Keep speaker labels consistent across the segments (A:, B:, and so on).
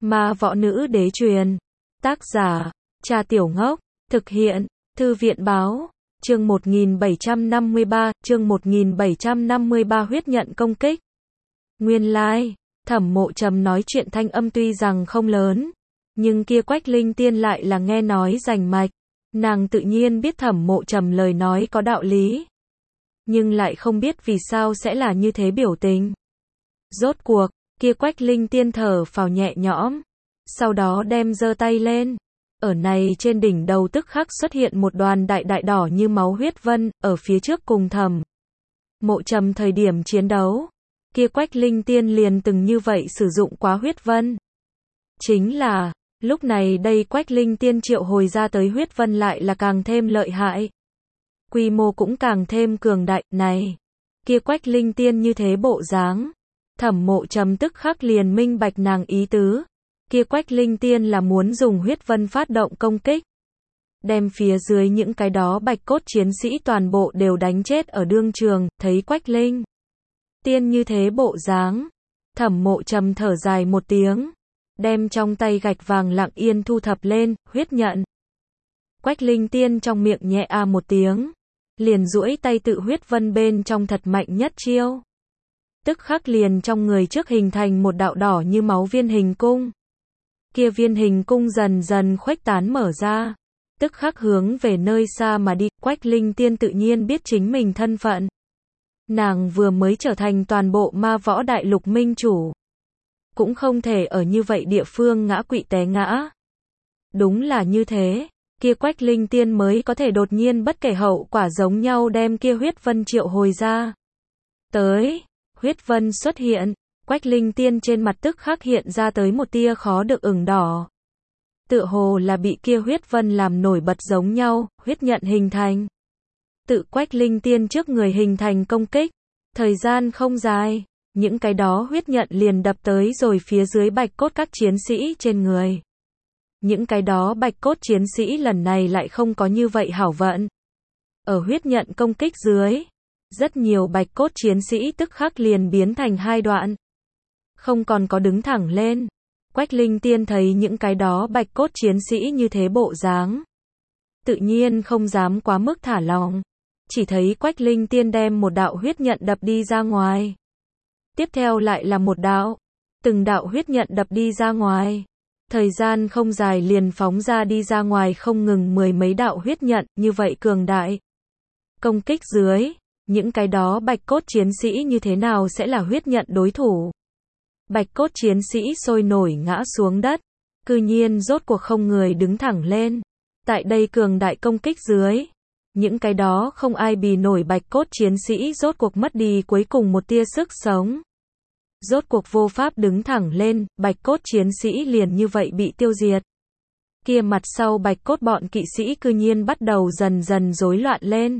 A: Ma võ nữ đế truyền. Tác giả, Trà Tiểu Ngốc. Thực hiện, Thư viện báo. Chương 1753, chương 1753 huyết nhận công kích. Nguyên lai, Thẩm Mộ Trầm nói chuyện thanh âm tuy rằng không lớn, nhưng kia Quách Linh Tiên lại là nghe nói rành mạch. Nàng tự nhiên biết Thẩm Mộ Trầm lời nói có đạo lý, nhưng lại không biết vì sao sẽ là như thế biểu tình. Rốt cuộc, kia Quách Linh Tiên thở phào nhẹ nhõm, sau đó đem giơ tay lên. Ở này trên đỉnh đầu tức khắc xuất hiện một đoàn đại đại đỏ như máu huyết vân, ở phía trước cùng Thẩm Mộ Trầm thời điểm chiến đấu, kia Quách Linh Tiên liền từng như vậy sử dụng quá huyết vân. Chính là, lúc này đây Quách Linh Tiên triệu hồi ra tới huyết vân lại là càng thêm lợi hại. Quy mô cũng càng thêm cường đại, này. Kia Quách Linh Tiên như thế bộ dáng. Thẩm Mộ Trầm tức khắc liền minh bạch nàng ý tứ. Kia Quách Linh Tiên là muốn dùng huyết vân phát động công kích, đem phía dưới những cái đó bạch cốt chiến sĩ toàn bộ đều đánh chết ở đương trường. Thấy Quách Linh Tiên như thế bộ dáng, Thẩm Mộ Trầm thở dài một tiếng, đem trong tay gạch vàng lặng yên thu thập lên, huyết nhận. Quách Linh Tiên trong miệng nhẹ a một tiếng, liền duỗi tay tự huyết vân bên trong thật mạnh nhất chiêu. Tức khắc liền trong người trước hình thành một đạo đỏ như máu viên hình cung. Kia viên hình cung dần dần khuếch tán mở ra, tức khắc hướng về nơi xa mà đi. Quách Linh Tiên tự nhiên biết chính mình thân phận. Nàng vừa mới trở thành toàn bộ ma võ đại lục minh chủ, cũng không thể ở như vậy địa phương ngã quỵ té ngã. Đúng là như thế, kia Quách Linh Tiên mới có thể đột nhiên bất kể hậu quả giống nhau đem kia huyết vân triệu hồi ra. Tới, huyết vân xuất hiện, Quách Linh Tiên trên mặt tức khắc hiện ra tới một tia khó được ửng đỏ. Tựa hồ là bị kia huyết vân làm nổi bật giống nhau, huyết nhận hình thành. Tự Quách Linh Tiên trước người hình thành công kích, thời gian không dài, những cái đó huyết nhận liền đập tới rồi phía dưới bạch cốt các chiến sĩ trên người. Những cái đó bạch cốt chiến sĩ lần này lại không có như vậy hảo vận. Ở huyết nhận công kích dưới, rất nhiều bạch cốt chiến sĩ tức khắc liền biến thành hai đoạn, không còn có đứng thẳng lên. Quách Linh Tiên thấy những cái đó bạch cốt chiến sĩ như thế bộ dáng, tự nhiên không dám quá mức thả lỏng. Chỉ thấy Quách Linh Tiên đem một đạo huyết nhận đập đi ra ngoài. Tiếp theo lại là một đạo, từng đạo huyết nhận đập đi ra ngoài. Thời gian không dài liền phóng ra đi ra ngoài không ngừng mười mấy đạo huyết nhận, như vậy cường đại. Công kích dưới, những cái đó bạch cốt chiến sĩ như thế nào sẽ là huyết nhận đối thủ? Bạch cốt chiến sĩ sôi nổi ngã xuống đất, cư nhiên rốt cuộc không người đứng thẳng lên. Tại đây cường đại công kích dưới, những cái đó không ai bì nổi bạch cốt chiến sĩ rốt cuộc mất đi cuối cùng một tia sức sống. Rốt cuộc vô pháp đứng thẳng lên, bạch cốt chiến sĩ liền như vậy bị tiêu diệt. Kia mặt sau bạch cốt bọn kỵ sĩ cư nhiên bắt đầu dần dần rối loạn lên.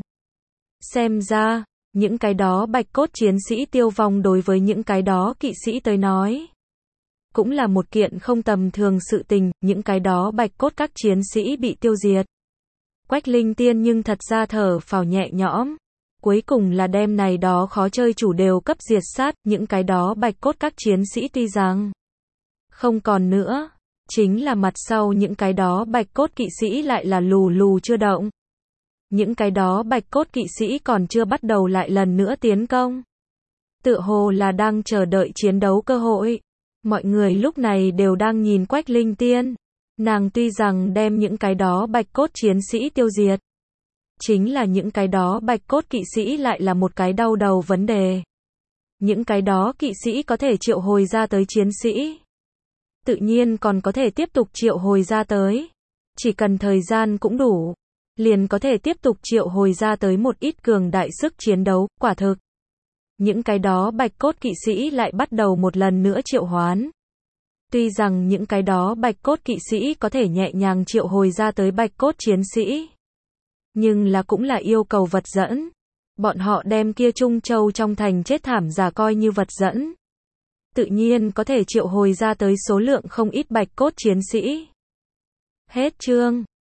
A: Xem ra, những cái đó bạch cốt chiến sĩ tiêu vong đối với những cái đó kỵ sĩ tới nói, cũng là một kiện không tầm thường sự tình. Những cái đó bạch cốt các chiến sĩ bị tiêu diệt, Quách Linh Tiên nhưng thật ra thở phào nhẹ nhõm. Cuối cùng là đem này đó khó chơi chủ đều cấp diệt sát. Những cái đó bạch cốt các chiến sĩ tuy rằng không còn nữa, chính là mặt sau những cái đó bạch cốt kỵ sĩ lại là lù lù chưa động. Những cái đó bạch cốt kỵ sĩ còn chưa bắt đầu lại lần nữa tiến công, tựa hồ là đang chờ đợi chiến đấu cơ hội. Mọi người lúc này đều đang nhìn Quách Linh Tiên. Nàng tuy rằng đem những cái đó bạch cốt chiến sĩ tiêu diệt, chính là những cái đó bạch cốt kỵ sĩ lại là một cái đau đầu vấn đề. Những cái đó kỵ sĩ có thể triệu hồi ra tới chiến sĩ, tự nhiên còn có thể tiếp tục triệu hồi ra tới. Chỉ cần thời gian cũng đủ, liền có thể tiếp tục triệu hồi ra tới một ít cường đại sức chiến đấu. Quả thực, những cái đó bạch cốt kỵ sĩ lại bắt đầu một lần nữa triệu hoán. Tuy rằng những cái đó bạch cốt kỵ sĩ có thể nhẹ nhàng triệu hồi ra tới bạch cốt chiến sĩ, nhưng là cũng là yêu cầu vật dẫn. Bọn họ đem kia Trung Châu trong thành chết thảm giả coi như vật dẫn, tự nhiên có thể triệu hồi ra tới số lượng không ít bạch cốt chiến sĩ. Hết chương.